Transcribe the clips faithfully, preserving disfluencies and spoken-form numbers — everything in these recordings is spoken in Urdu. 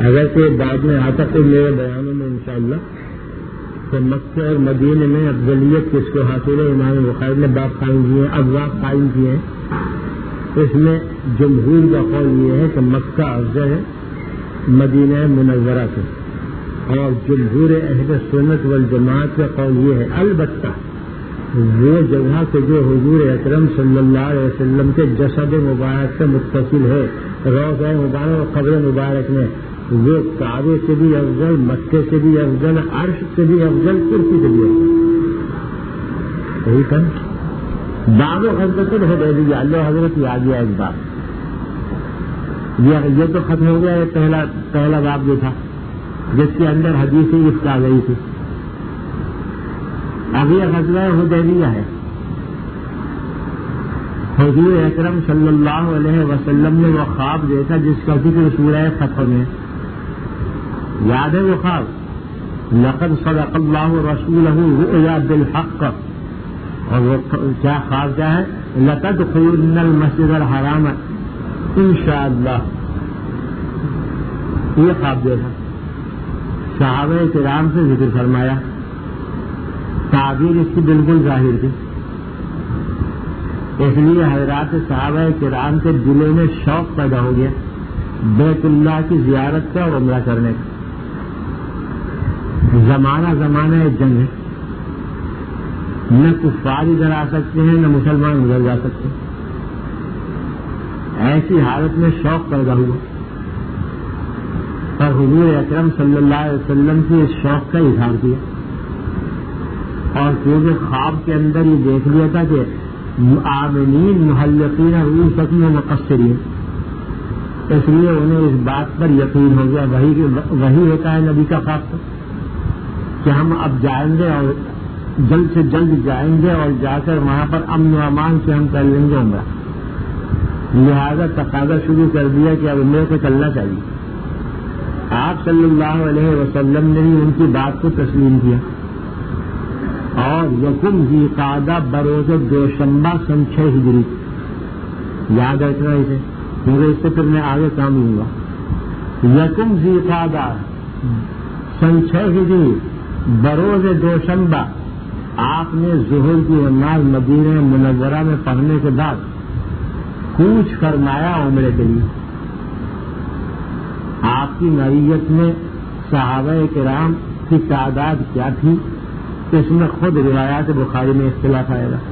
اگر کہ بعد میں آتا تو میرے بیانوں میں انشاءاللہ تو مکہ اور مدینے میں افضلیت کس کو حاصل ہے، امام بخاری نے باب قائم کیے ہیں، ابواب قائم کیے ہیں۔ اس میں جمہور کا قول یہ ہے کہ مکہ افضل ہے مدینہ منورہ سے، اور جمہور اہل سنت والجماعت کا قول یہ ہے البتہ وہ جگہ کہ جو حضور اکرم صلی اللہ علیہ وسلم کے جسد مبارک سے متصل ہے، روضہ مبارک اور قبر مبارک میں، وہ کعبے سے بھی افضل، مکے سے بھی افضل، عرش سے بھی افضل، کرسی سے بھی افضل۔ صحیح کہا باب غزوۃ الحدیبیہ، اللہ حضرت یہ آ گیا ایک باب، یہ تو ختم ہو گیا، یہ پہلا پہلا باب جو تھا جس کے اندر حدیث افک آ گئی تھی۔ اب یہ غزوہ حدیبیہ ہے۔ حضور اکرم صلی اللہ علیہ وسلم نے وہ خواب دیکھا جس کا ذکر سورہ فتح میں، یاد ہے وہ خواب، لقد صدق اللہ رسولہ الرؤیا بالحق، اور وہ کیا خواب کیا ہے، لتدخلن المسجد الحرام انشاءاللہ، یہ خواب دیکھا، صحابہ کرام سے ذکر فرمایا، تعبیر اس کی بالکل ظاہر تھی، اس لیے حضرات صحابہ کرام کے دلوں میں شوق پیدا ہو گیا بیت اللہ کی زیارت کا اور عمرہ کرنے کا۔ زمانہ زمانہ جنگ ہے، نہ کفار ادھر آ سکتے ہیں نہ مسلمان ادھر جا سکتے ہیں، ایسی حالت میں شوق پیدا ہوا، اور حضور اکرم صلی اللہ علیہ وسلم سے اس شوق کا اظہار کیا، اور کیونکہ خواب کے اندر یہ دیکھ لیا تھا کہ آمنین محلقین رؤوسکم ومقصرین، اس لیے انہیں اس بات پر یقین ہو گیا، وہی وہی ہوتا ہے نبی کا خواب کہ ہم اب جائیں گے اور جلد سے جلد جائیں گے اور جا کر وہاں پر امن و امان سے ہم کر لیں گے عمرہ، لہذا تقاضا شروع کر دیا کہ اب عمرے کو چلنا چاہیے۔ آپ صلی اللہ علیہ وسلم نے بھی ان کی بات کو تسلیم کیا، اور یکم ذی قعدہ بروز دوشنبہ سن چھ ہجری، یاد رکھنا اسے کیونکہ اس سے پھر میں آگے کام لوں گا۔ یکم ذی قعدہ سن چھ ہجری بروز دوشنبہ آپ نے ظہر کی نماز مدینہ منورہ میں پڑھنے کے بعد کوچ فرمایا عمرے کے لیے۔ آپ کی نوعیت میں صحابہ کرام کی تعداد کیا تھی، اس میں خود روایات بخاری میں اختلاف آئے گا۔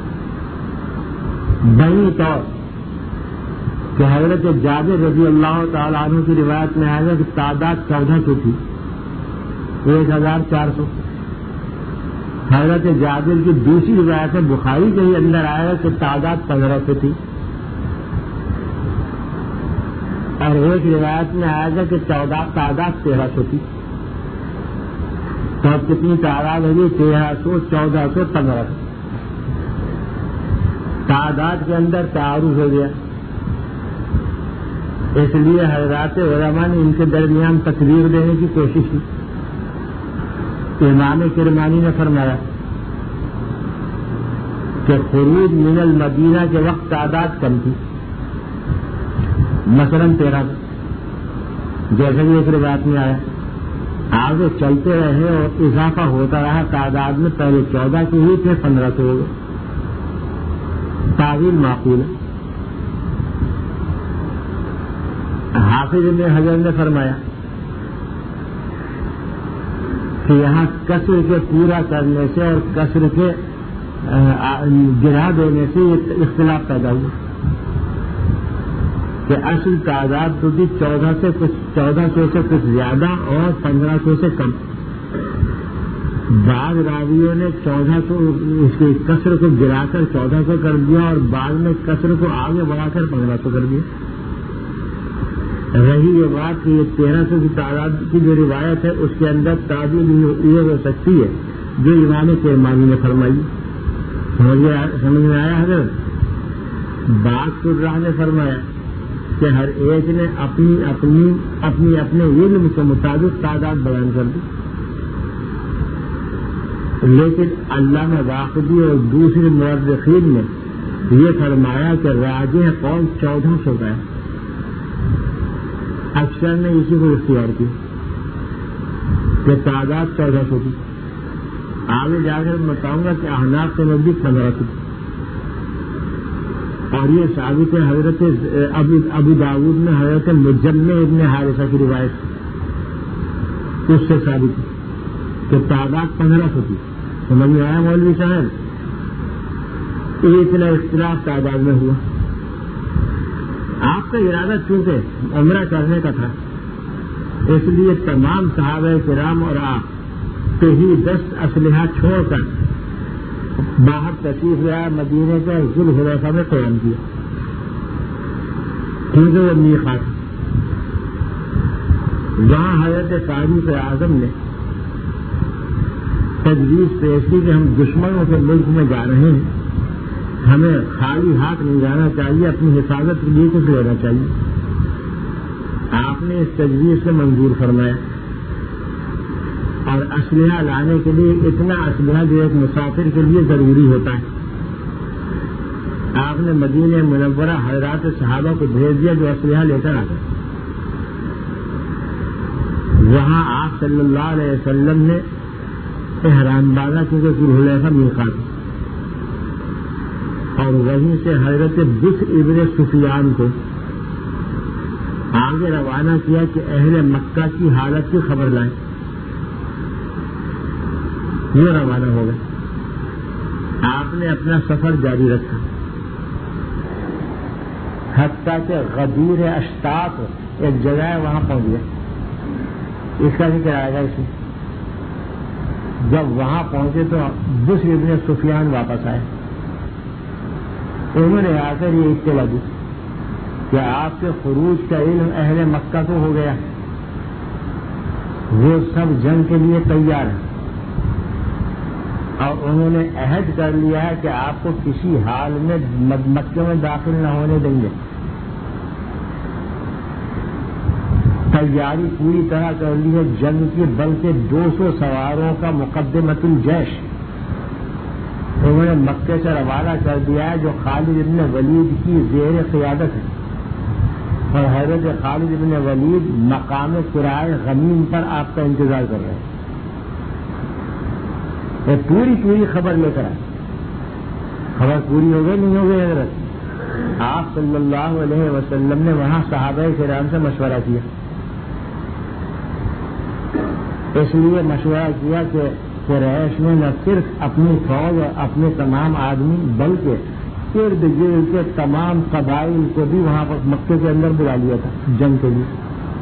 بہی طور کہ حضرت جابر رضی اللہ تعالیٰ عنہ کی روایت میں آئے گا کہ تعداد چودہ سو تھی، ایک ہزار چار سو۔ حضرت جابر کی دوسری روایت میں بخاری کے ہی اندر آئے گا کہ تعداد پندرہ سو تھی، اور ایک روایت میں آئے گا کہ چودہ تعداد تیرہ سو تھی۔ تو اب کتنی تعداد ہوگی، تیرہ سو، چودہ سو، پندرہ سو۔ تعداد کے اندر تعارف ہو گیا، اس لیے حضرات علماء نے ان کے درمیان تقریر دینے کی کوشش کی۔ امام کرمانی نے فرمایا کہ خروج من المدینہ کے وقت تعداد کم تھی، مثلاً تیرہ سو، جیسے بھی ایک روایت میں آیا، آگے چلتے رہے اور اضافہ ہوتا رہا تعداد میں، پہلے چودہ کے ہی تھے، پندرہ سو ہو گئے۔ تعویل معقول ہے۔ حافظ ابن حجر نے فرمایا کہ یہاں کسر کے پورا کرنے سے اور کسر کے گرا دینے سے یہ اختلاف پیدا ہوا کہ اصل تعداد تو بھی چودہ سے کچھ چودہ سو سے کچھ زیادہ اور پندرہ سو سے کم۔ بعض راویوں نے چودہ سو اس کی کسر کو گرا کر چودہ سو کر دیا، اور بعض نے کسر کو آگے بڑھا کر پندرہ سو کر دیا۔ رہی یہ بات کہ یہ تیرہ سو کی تعداد کی جو روایت ہے اس کے اندر تعبیر یہ ہو سکتی ہے جو امام کرمانی نے فرمائی۔ سمجھ میں آیا حضرت؟ بات شرح نے فرمایا کہ ہر ایک نے اپنی اپنی اپنی اپنے علم کے مطابق تعداد بیان کر دی، لیکن علامہ واقدی اور دوسرے مورخین نے یہ فرمایا کہ راجح قول چودہ سو کا ہے، اکثر نے اسی کو اختیار کیا کہ تعداد چودہ سو کی. آگے جا کر میں بتاؤں گا کہ احناف کے نزدیک پندرہ سو، اور یہ ثابت ہے حضرت ابو داؤد میں حضرت مجمع ابن حارثہ کی روایت اس سے ثابت ہے کہ تعداد پندرہ سو کی. سمجھ میں آیا مولوی صاحب؟ اتنا اختلاف تعداد میں ہوا. آپ کا ارادہ چونکہ عمرہ کرنے کا تھا، اس لیے تمام صحابہ کرام اور آپ کہیں دس اسلحہ چھوڑ کر باہر تشریف لایا، مدینے کا ذوالحلیفہ میں قیام کیا، کیونکہ وہ میقات ہے. وہاں حضرت فاروق اعظم نے تجویز پیش کی کہ ہم دشمنوں کے ملک میں جا رہے ہیں، ہمیں خالی ہاتھ نہیں جانا چاہیے، اپنی حفاظت کے لیے کچھ لینا چاہیے. آپ نے اس تجویز سے منظور فرمایا اور اسلحہ لانے کے لیے اتنا اسلحہ جو ایک مسافر کے لیے ضروری ہوتا ہے، آپ نے مدینہ منورہ حضرات صحابہ کو بھیج دیا جو اسلحہ لے کر آ گئے. وہاں آپ صلی اللہ علیہ وسلم نے احرام باندھا کیونکہ ذوالحلیفہ میقات ہے، اور وہیں سے حضرت بشر ابن سفیان کو آگے روانہ کیا کہ اہل مکہ کی حالت کی خبر لائیں. یہ روانہ ہو گئے. آپ نے اپنا سفر جاری رکھا حتیٰ کہ غدیر اشتاق ایک جگہ ہے وہاں پہنچ گئے. اس کا ذکر آئے گا اس میں. جب وہاں پہنچے تو بشر ابن سفیان واپس آئے. انہوں نے آ کر یہ اطلاع دی کہ آپ کے خروج کا علم اہل مکہ کو ہو گیا، وہ سب جنگ کے لیے تیار ہیں، اور انہوں نے عہد کر لیا ہے کہ آپ کو کسی حال میں مکے میں داخل نہ ہونے دیں گے. تیاری پوری طرح کر لی ہے جنگ کی، بلکہ دو سو سواروں کا مقدمۃ الجیش انہوں نے مکے سے روانہ کر دیا ہے، جو خالد ابن ولید کی زیر قیادت ہے، اور حضرت خالد ابن ولید مقام کرائے غمیم پر آپ کا انتظار کر رہے ہیں. وہ پوری پوری خبر لے کر آئے. خبر پوری ہو گئی نہیں ہو گئی حضرت؟ آپ صلی اللہ علیہ وسلم نے وہاں صحابہ کرام سے مشورہ کیا. اس لیے مشورہ کیا کہ قریش نے نہ صرف اپنی فوج اور اپنے تمام آدمی بلکہ ارد گرد کے تمام قبائل کو بھی وہاں پر مکے کے اندر بلا لیا تھا جنگ کے لیے.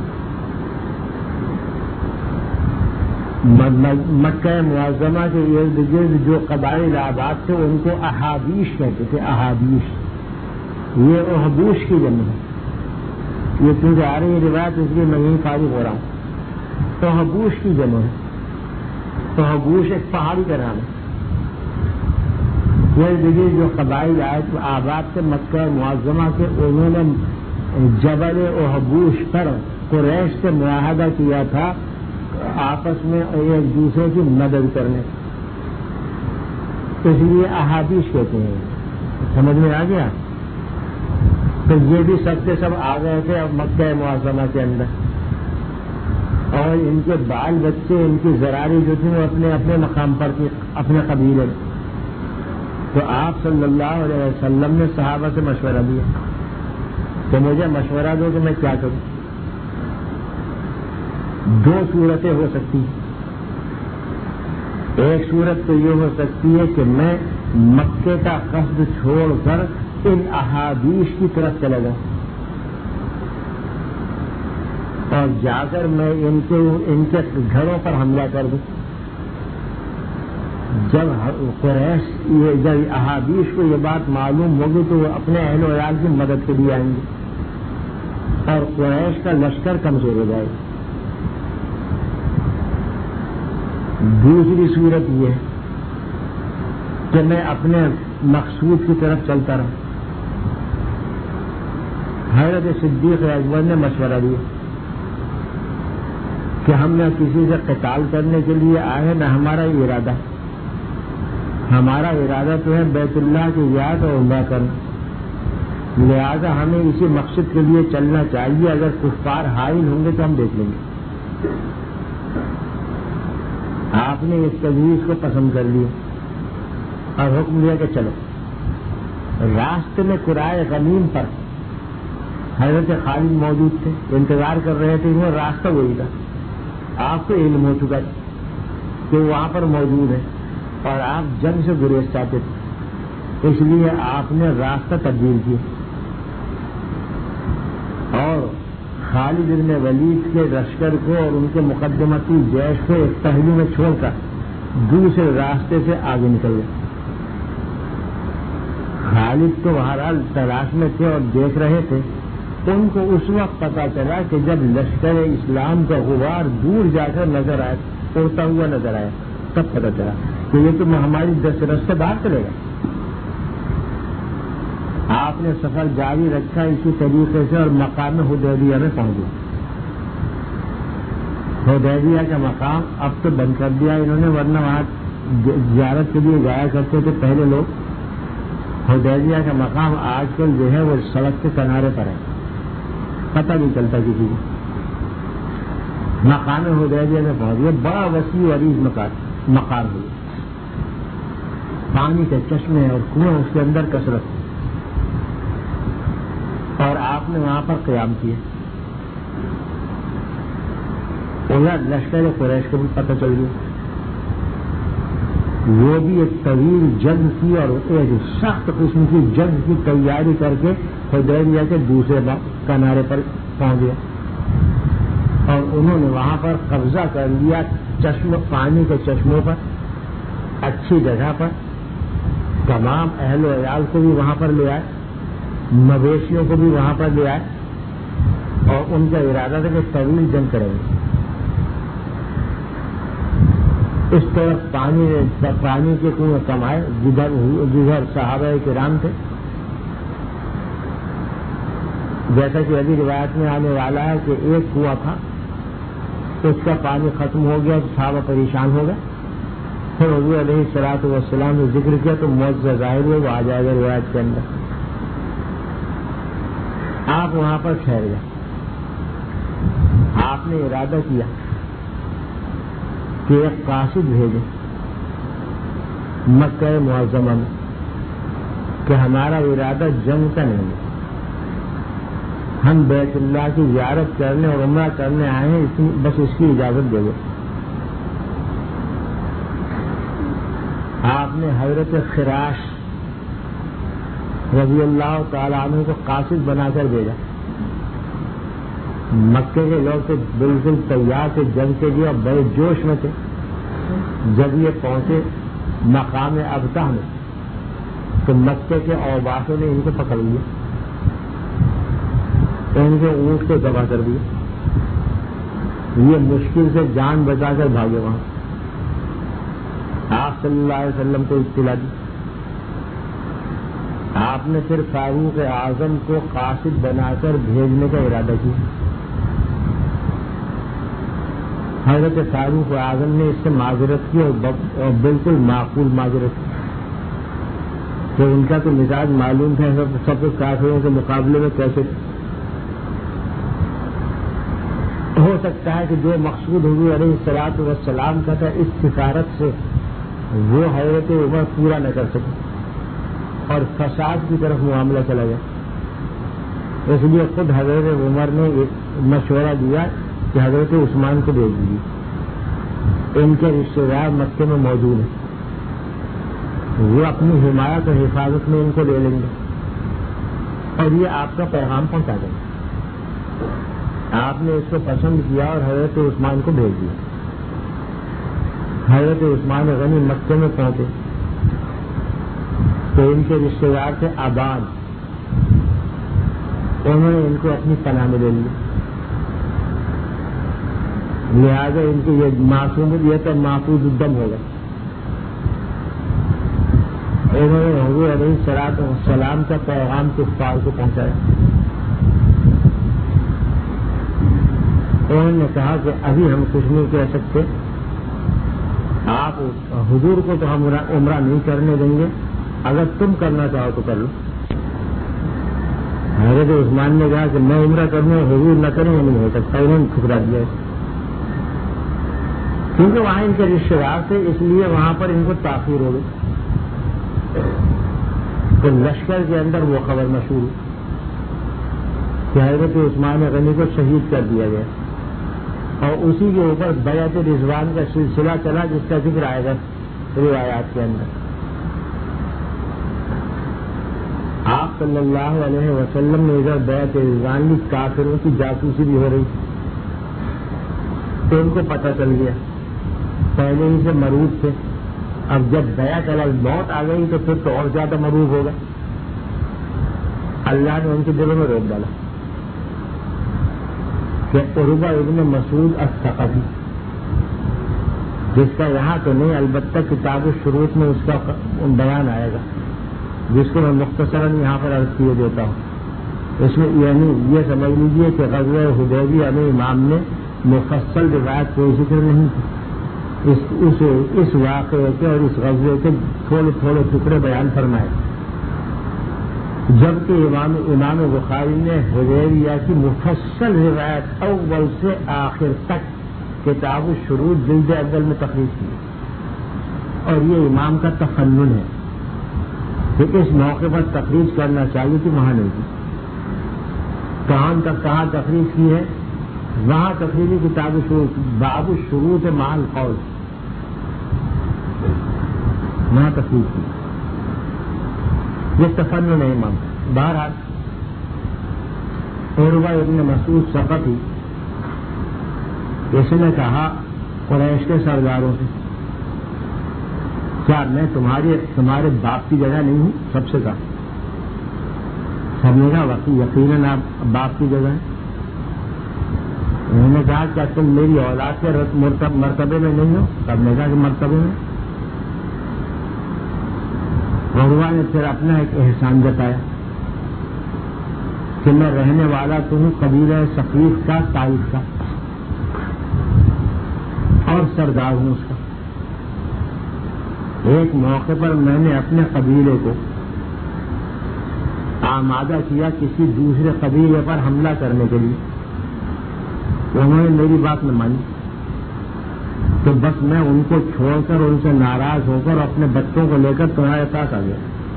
مکہ معظمہ کے ارد گرد جو قبائل آباد تھے ان کو احابیش کہتے تھے. احابیش یہ احبوش کی جمع ہے. یہ کیونکہ آ رہی ہے روایت اس لیے میں یہیں فارغ ہو رہا ہوں. احبوش کی جمع ہے. احبوش ایک پہاڑی کا نام ہے. یہ دیکھیے جو قبائل آباد تھے مکہ معظمہ کے، انہوں نے جبل احبوش پر قریش سے معاہدہ کیا تھا آپس میں ایک دوسرے کی مدد کرنے. اس لیے احابیش کہتے ہیں. سمجھ میں آ گیا؟ تو یہ بھی سب کے سب آ گئے تھے مکہ معظمہ کے اندر، اور ان کے بال بچے ان کی زراری جو تھی وہ اپنے اپنے مقام پر تھی اپنے قبیلے. تو آپ صلی اللہ علیہ وسلم نے صحابہ سے مشورہ دیا کہ مجھے مشورہ دو کہ میں کیا کروں. دو صورتیں ہو سکتی ہیں. ایک صورت تو یہ ہو سکتی ہے کہ میں مکے کا قصد چھوڑ کر ان احابیش کی طرف چلا جاؤں اور جا کر میں ان کے ان کے گھروں پر حملہ کر دوں. جب قریش جب احابیش کو یہ بات معلوم ہوگی تو وہ اپنے اہل و عیال کی مدد کے لیے آئیں گے اور قریش کا لشکر کمزور ہو جائے گا. دوسری صورت یہ ہے کہ میں اپنے مقصود کی طرف چلتا رہا. حضرت صدیق اکبر نے مشورہ دیا کہ ہم نہ کسی سے قتال کرنے کے لیے آئے نہ ہمارا ارادہ. ہمارا ارادہ تو ہے بیت اللہ کی یاد اور عمرہ کرنا، لہذا ہمیں اسی مقصد کے لیے چلنا چاہیے. اگر کفار حائل ہوں گے تو ہم دیکھ لیں گے. آپ نے اس تجویز کو پسند کر لیا اور حکم دیا کہ چلو. راستے میں قرائے غمیم پر حضرت خالد موجود تھے, انتظار کر رہے تھے. انہیں راستہ وہی تھا. آپ کو علم ہو چکا تھا کہ وہاں پر موجود ہے اور آپ جنگ سے گریز چاہتے تھے, اس لیے آپ نے راستہ تبدیل کیا اور خالد بن ولید کے لشکر کو اور ان کے مقدمتی جیش کو ایک پہلو میں چھوڑ کر دوسرے راستے سے آگے نکل گئے. خالد تو بہرحال تلاش میں تھے اور دیکھ رہے تھے. ان کو اس وقت پتا چلا کہ جب لشکر اسلام کا غبار دور جا کر نظر آئے, اڑتا ہوا نظر آیا, تب پتا چلا کہ یہ تو ہماری دس رستے باہر چلے گا. آپ نے سفر جاری رکھا اسی طریقے سے اور مقام حدیبیہ میں پہنچ گئے. حدیبیہ کا مقام اب تو بند کر دیا انہوں نے, ورنہ وہاں زیارت کے لیے جایا کرتے تھے پہلے لوگ. حدیبیہ کا مقام آج کل جو ہے وہ سڑک کے کنارے پر ہے, پتہ نہیں چلتا کسی کو. مقام حدیبیہ میں پہنچ گئے. بڑا وسیع عریض مقام ہے, پانی کے چشمے اور کنویں اس کے اندر کثرت, اور آپ نے وہاں پر قیام کیا. ادھر لشکر قریش کو بھی پتہ چل گیا. وہ بھی ایک طویل جنگ کی اور ایک سخت قسم کی جنگ کی تیاری کر کے حدیبیہ کے دوسرے کنارے پر پہنچ گیا اور انہوں نے وہاں پر قبضہ کر لیا چشم پانی کے چشموں پر, اچھی جگہ پر. تمام اہل و عیال کو بھی وہاں پر لے آئے, مویشیوں کو بھی وہاں پر لے آئے اور ان کا ارادہ تھا کہ طویل جنگ کریں گے. اس طرف پانی پانی کے کنویں کمائے, جدھر جدھر صحابہ کرام تھے. جیسا کہ ابھی روایت میں آنے والا ہے کہ ایک کنواں تھا, اس کا پانی ختم ہو گیا تو صحابہ پریشان ہو گئے. پھر حضور علیہ الصلوۃ والسلام نے ذکر کیا تو معجزہ ظاہر ہوا, وہ آ جائے گا روایت کے اندر. آپ وہاں پر ٹھہر گئے. آپ نے ارادہ کیا کہ ایک قاصد بھیجے مکہ معظمہ میں کہ ہمارا ارادہ جنگ کا نہیں ہے, ہم بیت اللہ کی زیارت کرنے اور عمرہ کرنے آئے ہیں, بس اس کی اجازت دے دو. آپ نے حضرت خراش رضی اللہ تعالیٰ عنہ کو قاصد بنا کر بھیجا. مکے کے لوگ تو بالکل تیار تھے جنگ کے لیے اور بڑے جوش میں تھے. جب یہ پہنچے مقام ابتح میں تو مکے کے اوباشوں نے ان کو پکڑ لیا, ان کے اونٹ کو دبا کر دیا. یہ مشکل سے جان بچا کر بھاگے. وہاں آپ صلی اللہ علیہ وسلم کو اطلاع دی. آپ نے پھر فاروق اعظم کو قاصد بنا کر بھیجنے کا ارادہ کیا. حضرت فاروق اعظم نے اس سے معذرت کی اور بالکل معقول معذرت کی. تو ان کا تو مزاج معلوم تھا سب کافروں کے مقابلے میں کیسے. ہو سکتا ہے کہ جو مقصود حضور علیہ الصلوۃ والسلام کا تھا اس سفارت سے وہ حضرت عمر پورا نہ کر سکے اور فساد کی طرف معاملہ چلا گیا. اس لیے خود حضرت عمر نے مشورہ دیا کہ حضرت عثمان کو بھیج دیجیے, ان کے رشتے دار مکے میں موجود ہیں, وہ اپنی حمایت اور حفاظت میں ان کو لے لیں گے اور یہ آپ کا پیغام پہنچا دیں گے. آپ نے اس کو پسند کیا اور حضرت عثمان کو بھیج دیا. حضرت عثمان غنی مکے میں پہنچے تو ان کے رشتے دار تھے آباد, انہوں نے ان کو اپنی پناہ میں لے لیا. لہٰذا ان کی یہ معصوم یہ تو محفوظ الدم ہوگا. انہوں نے حضور علیہ الصلوۃ والسلام کا پیغام کفار کو پہنچایا. انہوں نے کہا کہ ابھی ہم کچھ نہیں کہہ سکتے, آپ حضور کو تو ہم عمرہ نہیں کرنے دیں گے, اگر تم کرنا چاہو تو کر لو. حضرت عثمان نے کہا کہ میں عمرہ کروں حضور نہ کریں نہیں ہو سکتا، انہوں نے ٹھکرا دیا، کیونکہ وہاں ان کے رشتے دار تھے، اس لیے وہاں پر ان کو تاخیر ہو گئی۔ تو لشکر کے اندر وہ خبر مشہور کہ حضرت عثمان غنی کو شہید کر دیا گیا، اور اسی کے اوپر بیعت رضوان کا سلسلہ چلا جس کا ذکر آئے گا روایات کے اندر۔ آپ صلی اللہ علیہ وسلم نے ادھر بیعت رضوان لی، کافروں کی جاسوسی بھی ہو رہی تھی، تو ان کو پتہ چل گیا، پہلے ہی سے مرعوب تھے، اب جب بیعت علی الموت آ گئی تو پھر تو اور زیادہ مرعوب ہوگا۔ اللہ نے ان کے دلوں میں روک ڈالا کہ عروبہ ابن مسعود الثقفی، جس کا یہاں تو نہیں البتہ کتاب الشروط میں اس کا بیان آئے گا، جس کو میں مختصراً یہاں پر عرض کیے دیتا ہوں۔ اس میں یعنی یہ سمجھ لیجیے کہ غزوہ حدیبیہ میں امام نے مفصل روایت کوئی ذکر نہیں کی، اس, اس, اس واقعے کے اور اس غزوے کے تھوڑے تھوڑے ٹکڑے بیان فرمائے، جبکہ امام امام بخاری نے حدیبیہ کی مفصل روایت اول سے آخر تک کتاب الشروط جلد اول میں تخریج کی، اور یہ امام کا تفنن ہے کہ اس موقع پر تخریج کرنا چاہیے کہ وہاں نہیں کی، کہاں تک کہاں تخریج کی ہے، وہاں تقریری کتاب الشروط باب الشروط مع القول وہاں تخریج کی، یہ تفنن ہے امام۔ بہرحال عروہ ابن مسعود ثقفی، اس نے کہا قریش کے سرداروں سے، کیا میں تمہارے تمہارے باپ کی جگہ نہیں ہوں؟ سب سے کہا، سب نے کہا یقیناً آپ باپ کی جگہ ہے۔ انہوں نے کہا کیا تم میری اولاد کے مرتبے میں نہیں ہو؟ سب نے کہا کہ مرتبے میں۔ عروہ نے پھر اپنا ایک احسان جتایا کہ میں رہنے والا تو ہوں قبیلہ ثقیف کا، طائف کا، اور سردار ہوں اس کا۔ ایک موقع پر میں نے اپنے قبیلے کو آمادہ کیا کسی دوسرے قبیلے پر حملہ کرنے کے لیے، انہوں نے میری بات نہ مانی، تو بس میں ان کو چھوڑ کر ان سے ناراض ہو کر اپنے بچوں کو لے کر تمہارے پاس آ گیا۔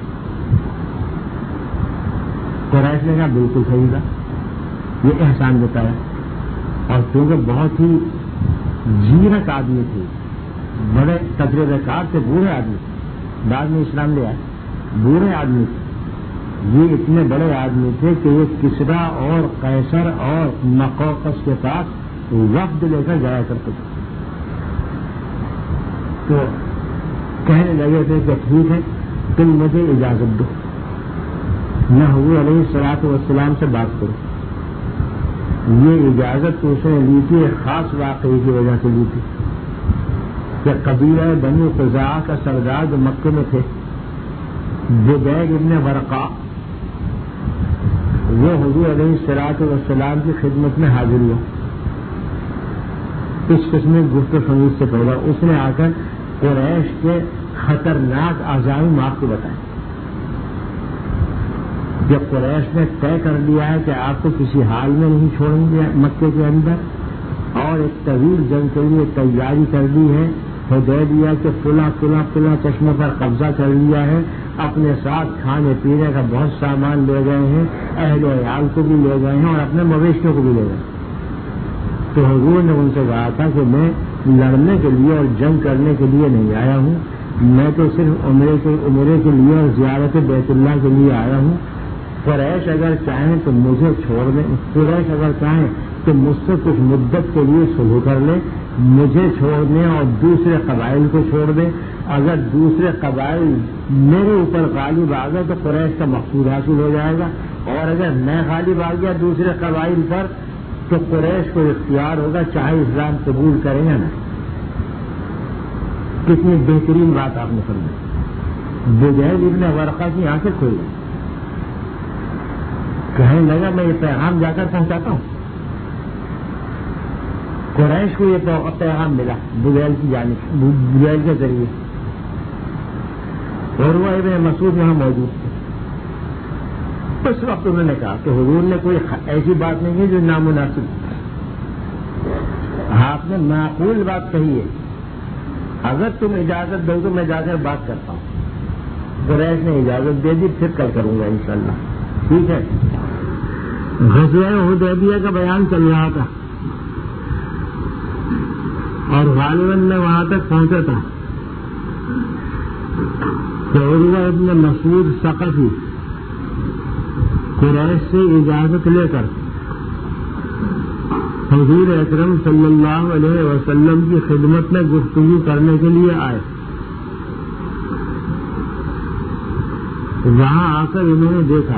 قریش نے کہا بالکل صحیح تھا، یہ احسان بتایا، اور کیونکہ بہت ہی زیرک آدمی تھے، بڑے تجربے کار تھے، بوڑھے آدمی تھے، بعد میں اسلام لے آئے، بوڑھے آدمی تھے، یہ اتنے بڑے آدمی تھے کہ یہ کسرا اور قیصر اور مقوقس کے پاس وفد لے کر جایا کرتے تھے۔ تو کہنے لگے تھے کہ ٹھیک ہے تم مجھے اجازت دو، میں حضور علیہ الصلوۃ والسلام سے بات کروں۔ یہ اجازت تو اس نے لی تھی ایک خاص واقعے کی وجہ سے لی تھی کہ قبیلہ بنی خزاعہ کا سردار جو مکے میں تھے بدیل ابن ورقا، وہ حضور علیہ الصلوۃ والسلام کی خدمت میں حاضر ہوا۔ اس قسم گفت و شنید سے پہلے اس نے آ کر قریش کے خطرناک عزائم آپ کو بتائے، جب قریش نے طے کر لیا ہے کہ آپ کو کسی حال میں نہیں چھوڑیں گے مکے کے اندر، اور ایک طویل جنگ کے لیے تیاری کر لی ہے، حدیبیہ کے فلاں فلاں فلاں چشموں پر قبضہ کر لیا ہے، اپنے ساتھ کھانے پینے کا بہت سامان لے گئے ہیں، اہل عیال کو بھی لے گئے ہیں اور اپنے مویشیوں کو بھی لے گئے، تو حضور نے ان سے کہا تھا کہ میں لڑنے کے لیے اور جنگ کرنے کے لیے نہیں آیا ہوں، میں تو صرف عمرے کے عمرے کے لیے اور زیارت بیت اللہ کے لیے آیا ہوں۔ قریش اگر چاہیں تو مجھے چھوڑ دیں، قریش اگر چاہیں تو مجھ سے کچھ مدت کے لیے صلح کر لیں، مجھے چھوڑ دیں اور دوسرے قبائل کو چھوڑ دیں، اگر دوسرے قبائل میرے اوپر غالب آ گئے تو قریش کا مقصود حاصل ہو جائے گا، اور اگر میں غالب آ گیا دوسرے قبائل پر تو قریش کو اختیار ہوگا چاہے اسلام قبول کریں یا نہیں۔ کتنی بہترین بات آپ نے سمجھی۔ بدیل ابن ورقہ کی آنکھیں کھل گئی، کہنے لگا میں یہ پیغام جا کر پہنچاتا ہوں۔ قریش کو یہ پیغام ملا بدیل کی جانب بدیل کے ذریعے، عروہ ابن مسعود یہاں موجود تھے، اس وقت انہوں نے کہا کہ حضور نے کوئی ایسی بات نہیں کی جو نامناسب، آپ نے معقول بات کہی ہے، اگر تم اجازت دو تو میں جا کر بات کرتا ہوں۔ قریش نے اجازت دے دی، پھر کل کروں گا انشاءاللہ، ٹھیک ہے۔ غزوہ حدیبیہ کا بیان چل رہا تھا اور غالباً میں وہاں تک پہنچا تھا کہ عروہ ابن مسعود ثقفی قریش سے اجازت لے کر حضور اکرم صلی اللہ علیہ وسلم کی خدمت میں گفتگو کرنے کے لیے آئے۔ وہاں آ کر انہوں نے دیکھا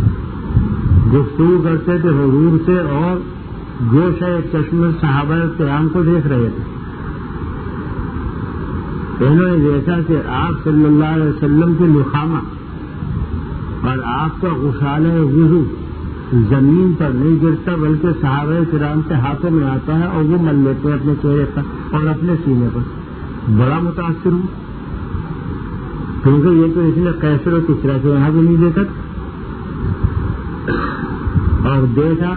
گفتگو کرتے تھے حضور سے اور گوشہ چشم صحابہ کرام کو دیکھ رہے تھے۔ انہوں نے دیکھا کہ آپ صلی اللہ علیہ وسلم کی نخامہ اور آپ کا غسالہ وضو زمین پر نہیں گرتا بلکہ صحابہ کرام کے ہاتھوں میں آتا ہے اور وہ مل لیتے ہیں اپنے چہرے پر اور اپنے سینے پر۔ بڑا متاثر ہوں کیونکہ یہ تو اس نے قیصر و کسریٰ سے یہاں بھی نہیں دیکھا اور دیکھا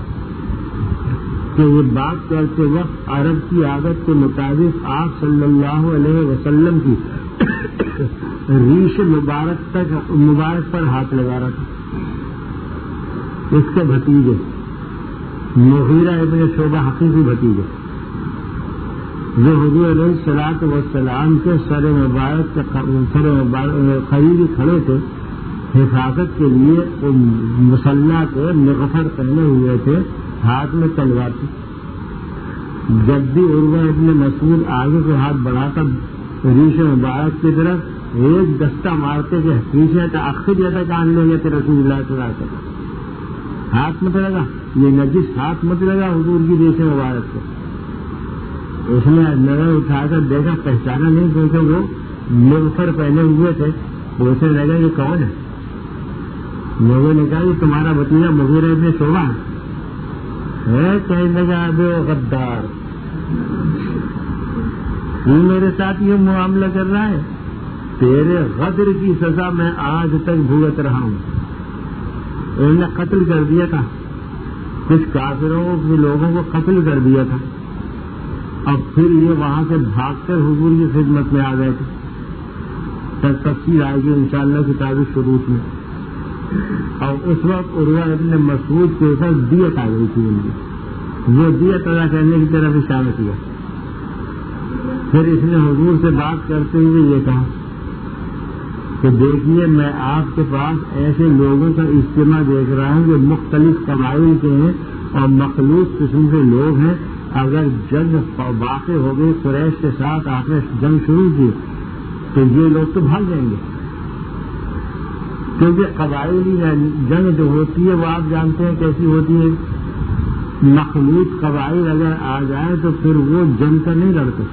کہ یہ بات کرتے وقت عرب کی عادت کے مطابق آپ صلی اللہ علیہ وسلم کی ریش مبارک تک مبارک پر ہاتھ لگا رہا تھا۔ اس کے بھتیجے مغیرہ ابن شعبہ حقیقی بھتیجے جو حضور علیہ الصلوۃ والسلام کے سر مبارک سر مبارک قریبی کھڑے تھے، حفاظت کے لیے مسلح کے مغفر پہنے ہوئے تھے، ہاتھ میں تلوار تھی۔ جب بھی عروہ ابن مسعود آگے سے ہاتھ بڑھا کر ریش مبارک کی طرف ایک دستہ مارتے کہ پیچھے تاخیر یا تک آن لیں گے تو رسول اللہ صلی اللہ علیہ وسلم ہاتھ مت لگا، یہ نجس ہاتھ مت لگا حضور کی ریش مبارک کو۔ اس نے نظر اٹھا کر دیکھا، پہچانا نہیں کیونکہ وہ مغفر پہنے ہوئے تھے۔ اسے لگا یہ کون ہے؟ لوگوں نے کہا یہ تمہارا بھتیجا مغیرہ ابن شعبہ ہے۔ کہنے لگا ابے غدار، تو میرے ساتھ یہ معاملہ کر رہا ہے؟ تیرے غدر کی سزا میں آج تک بھگت رہا ہوں۔ انہوں نے قتل کر دیا تھا، کچھ کافروں کے لوگوں کو قتل کر دیا تھا، اب پھر یہ وہاں سے بھاگ کر حضور کی خدمت میں آ گئے تھے۔ تب تفصیل آئے گی انشاءاللہ کتاب شروط میں۔ اور اس وقت عروہ ابن مسعود کے اوپر دیت آ گئی تھی ان کی، وہ دیت ادا کرنے کی طرف اشارہ کیا۔ پھر اس نے حضور سے بات کرتے ہوئے یہ کہا کہ دیکھیے میں آپ کے پاس ایسے لوگوں کا اجتماع دیکھ رہا ہوں جو مختلف قبائل کے ہیں اور مخلوط قسم کے لوگ ہیں۔ اگر جنگ واقع ہو گئی قریش کے ساتھ، آپ نے جنگ شروع کی تو یہ لوگ تو بھاگ جائیں گے، کیونکہ قبائلی جنگ جو ہوتی ہے وہ آپ جانتے ہیں کیسی ہوتی ہے۔ مخلوط قبائل اگر آ جائیں تو پھر وہ جنگ کر نہیں لڑتے۔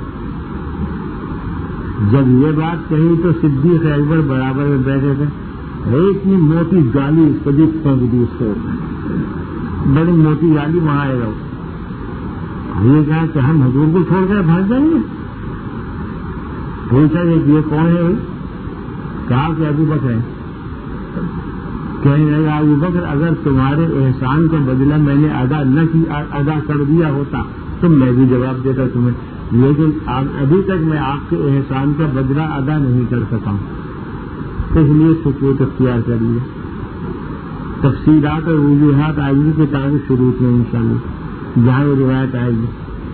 جب یہ بات کہی تو صدیق اکبر برابر میں بیٹھے تھے، اتنی موٹی گالی اس کو بھی پھینک دی، اس کو بڑی موٹی گالی وہاں آئے گا۔ یہ کہا کہ ہم حضور کو چھوڑ کر بھاگ جائیں گے؟ پوچھا کہ یہ کون ہے؟ کہا کہ ابو بکر ہے۔ کہنے لگا ابو بکر اگر تمہارے احسان کا بدلہ میں نے ادا نہ کی ادا کر دیا ہوتا تو میں بھی جواب دیتا تمہیں، لیکن ابھی تک میں آپ کے احسان کا بدلہ ادا نہیں کر سکا ہوں، اس لیے سکوت اختیار کر لیا۔ تفصیلات اور وجوہات آئے گی کتاب شروط میں انشاءاللہ جہاں یہ روایت آئے گی۔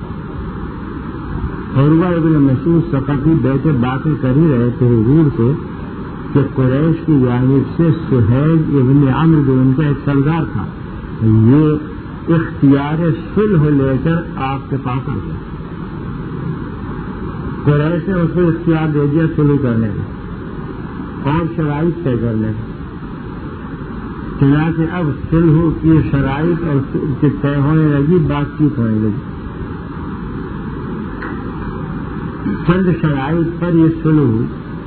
عروہ ابن مسعود ثقفی بیٹھے باتیں کر ہی رہے تھے حضور سے کہ قریش کی جانب سے سہیل ابن عمرو جو ان کا ایک سردار تھا، یہ اختیار صلح لے کر آپ کے پاس آ گیا۔ قریش نے اس کو اختیار دے دیا صلح کرنے کا اور شرائط طے کرنے کا۔ چنانچہ اب صلح کی شرائط اور طے ہونے لگی، بات چیت ہونے لگی۔ چند شرائط پر یہ صلح ہوئی۔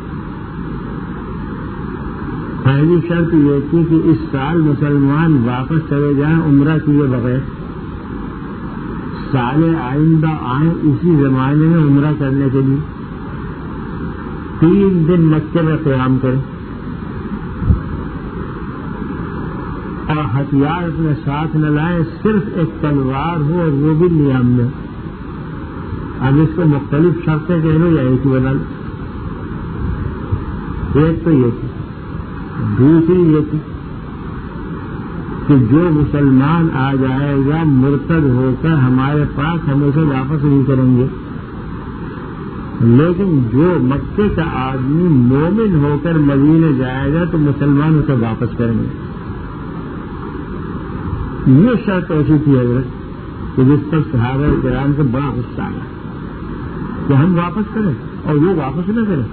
پہلی شرط یہ تھی کہ اس سال مسلمان واپس چلے جائیں عمرہ کیے بغیر، سال آئندہ آئیں اسی زمانے میں عمرہ کرنے کے لیے، تین دن مکے میں قیام کریں۔ اور ہتھیار اپنے ساتھ نہ لائیں، صرف ایک تلوار ہو اور وہ بھی لیا ہم نے. اب اس کو مختلف شرطیں کہہ لو یا ایک ہی بنا لو. ایک تو یہ تھی. دوسری یہ تھی کہ جو مسلمان آ جائے گا مرتد ہو کر ہمارے پاس ہم اسے واپس نہیں کریں گے، لیکن جو مکے کا آدمی مومن ہو کر مدینے جائے گا تو مسلمان اسے واپس کریں گے. یہ شرط ایسی تھی حضرت کہ جس پر صحابہ کرام کو بڑا غصہ آیا کہ ہم واپس کریں اور وہ واپس نہ کریں.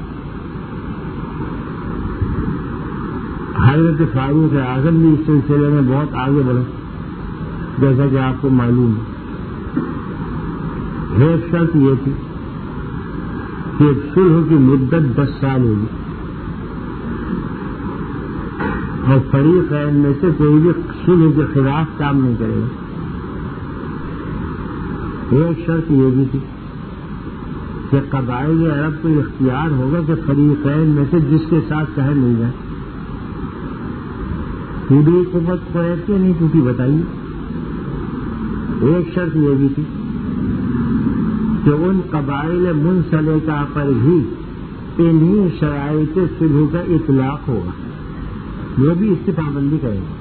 حضرت فاروق اعظم بھی اس سلسلے میں بہت آگے بڑھے، جیسا کہ آپ کو معلوم ہے. ایک شرط یہ تھی کہ صلح کی مدت دس سال ہوگی اور فریقین میں سے کوئی بھی صلح کے خلاف کام نہیں کرے گا. ایک شرط یہ بھی تھی کہ قبائل عرب کو اختیار ہوگا کہ فریقین میں سے جس کے ساتھ چاہے مل جائے. پوری حکومت قریش کی نہیں ٹوٹی بتائیے. ایک شرط یہ بھی تھی کہ ان قبائل منسلکہ پر بھی انہی شرائط صلح کا اطلاق ہوگا، وہ بھی اس کی پابندی کریں گے.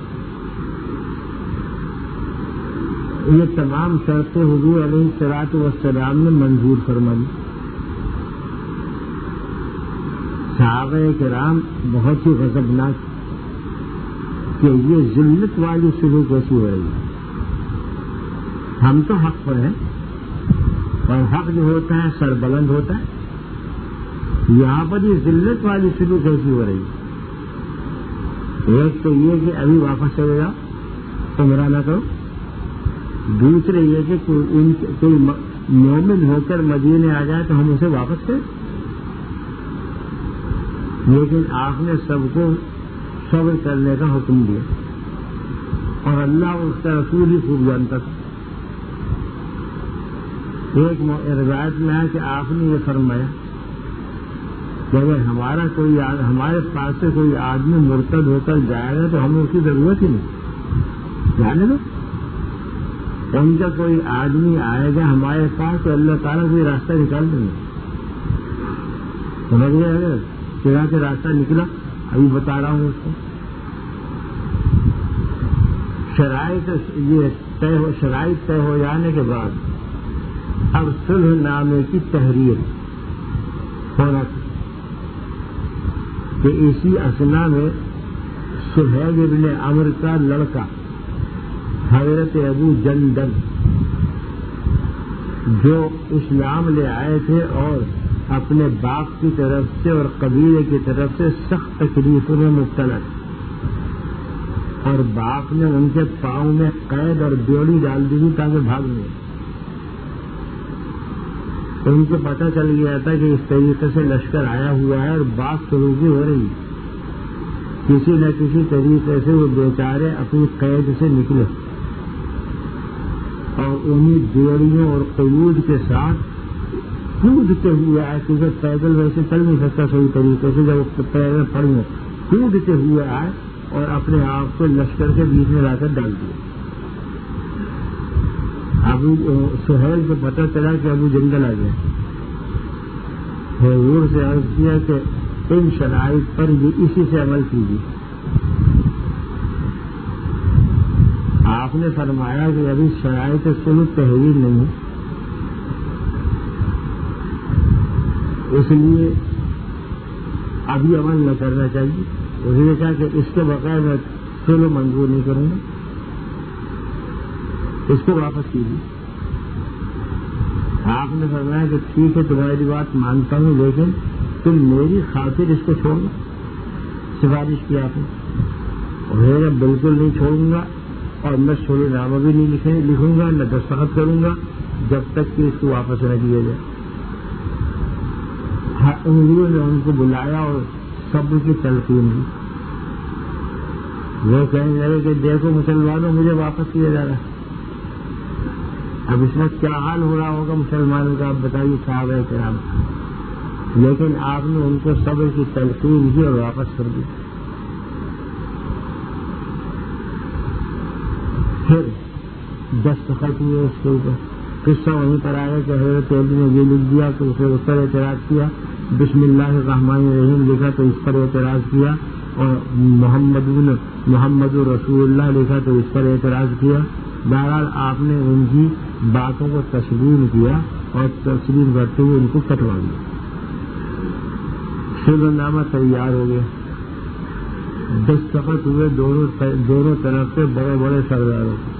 یہ تمام شرطیں حضور علیہ الصلوۃ والسلام نے منظور فرمائی. صحابہ کرام بہت ہی غضبناک کہ یہ ذلت والی صلح کیسی ہو رہی ہے. ہم تو حق پر ہیں اور حق جو ہوتا ہے سربلند ہوتا ہے، یہاں پر یہ ذلت والی صلح کیسی ہو رہی ہے. ایک تو یہ کہ ابھی واپس چلے جاؤ، عمرہ نہ کرو. دوسرے یہ کہ کوئی مومن ہو کر مدینے آ جائے تو ہم اسے واپس کریں. لیکن آپ نے سب کو صبر کرنے کا حکم دیا اور اللہ اور اس کا رسول ہی خوب جانتا تھا. ایک روایت میں ہے کہ آپ نے یہ فرمایا کہ اگر ہمارا کوئی ہمارے پاس سے کوئی آدمی مرتد ہو کر جائے گا تو ہمیں اس کی ضرورت ہی نہیں. جانے دو. ان کا کوئی آدمی آئے گا ہمارے پاس تو اللہ تعالیٰ کوئی راستہ نکال دیں گے. سمجھ گئے اگر چرا کے راستہ نکلا، ابھی بتا رہا ہوں اس کو. شرائط یہ طے ہو شرائط طے ہو جانے کے بعد اب صلح نامے کی تحریر ہونا تھی کہ اسی اثنا میں سہیل ابن عمر کا لڑکا حضرت ابو جندل جو اسلام لے آئے تھے اور اپنے باپ کی طرف سے اور قبیلے کی طرف سے سخت تکلیفوں میں مبتلا تھے اور باپ نے ان کے پاؤں میں قید اور بیڑی ڈال دی تھی تاکہ بھاگ لیں. ان کو پتہ چل گیا تھا کہ اس طریقے سے لشکر آیا ہوا ہے اور بات سلوکی ہو رہی. کسی نہ کسی طریقے سے وہ بیچارے اپنی قید سے نکلے اور انہی بیڑیوں اور قیود کے ساتھ کودتے ہوئے آئے، کیونکہ پیدل ویسے چل نہیں سکتا صحیح طریقے سے، جب پیدل پڑے کودتے ہوئے آئے اور اپنے آپ کو لشکر کے بیچ میں لا کر ڈال دیا. ابو سہیل کو پتہ چلا کہ ابو جندل آ گیا. حضور سے عرض کیا کہ ان شرائط پر یہ اسی سے عمل کیجیے. آپ نے فرمایا کہ ابھی شرائط صلح تحریر نہیں ہے، اس لیے ابھی عمل نہ کرنا چاہیے. اسی نے کہا کہ اس کے بغیر میں صلح منظور نہیں کروں گا، اس کو واپس کیجیے. آپ نے فرمایا کہ ٹھیک ہے تمہاری بات مانتا ہوں، لیکن تم میری خاطر اس کو چھوڑ دو. سفارش کی آپ نے اور میں بالکل نہیں چھوڑوں گا اور میں صلح نامہ بھی نہیں لکھوں گا، نہ دستخط کروں گا جب تک کہ اس کو واپس نہ کیا جائے. انہوں نے ان کو بلایا اور صبر کی تلقین دی. وہ کہنے لگے کہ دیکھو مسلمانوں مجھے واپس کیا جا رہا ہے. اب اس وقت کیا حال ہو رہا ہوگا مسلمانوں کا، آپ بتائیے صحابہ کرام. لیکن آپ نے ان کو صبر کی تلقین کی اور واپس کر دی. دستخط ہوئے اس کے اوپر. قصہ وہیں پر آیا کہ حضرت علی نے یہ لکھ دیا تو اسے اس پر اعتراض کیا, بسم اللہ الرحمن الرحیم لکھا تو اس پر اعتراض کیا, اور محمد محمد رسول اللہ لکھا تو اس پر اعتراض کیا. بہرحال آپ نے ان کی باتوں کو تسلیم کیا اور تسلیم کرتے ہوئے ان کو کٹوا دیا. صلح نامہ تیار ہو گیا, دستخط ہوئے دونوں دونوں طرف سے بڑے بڑے سرداروں.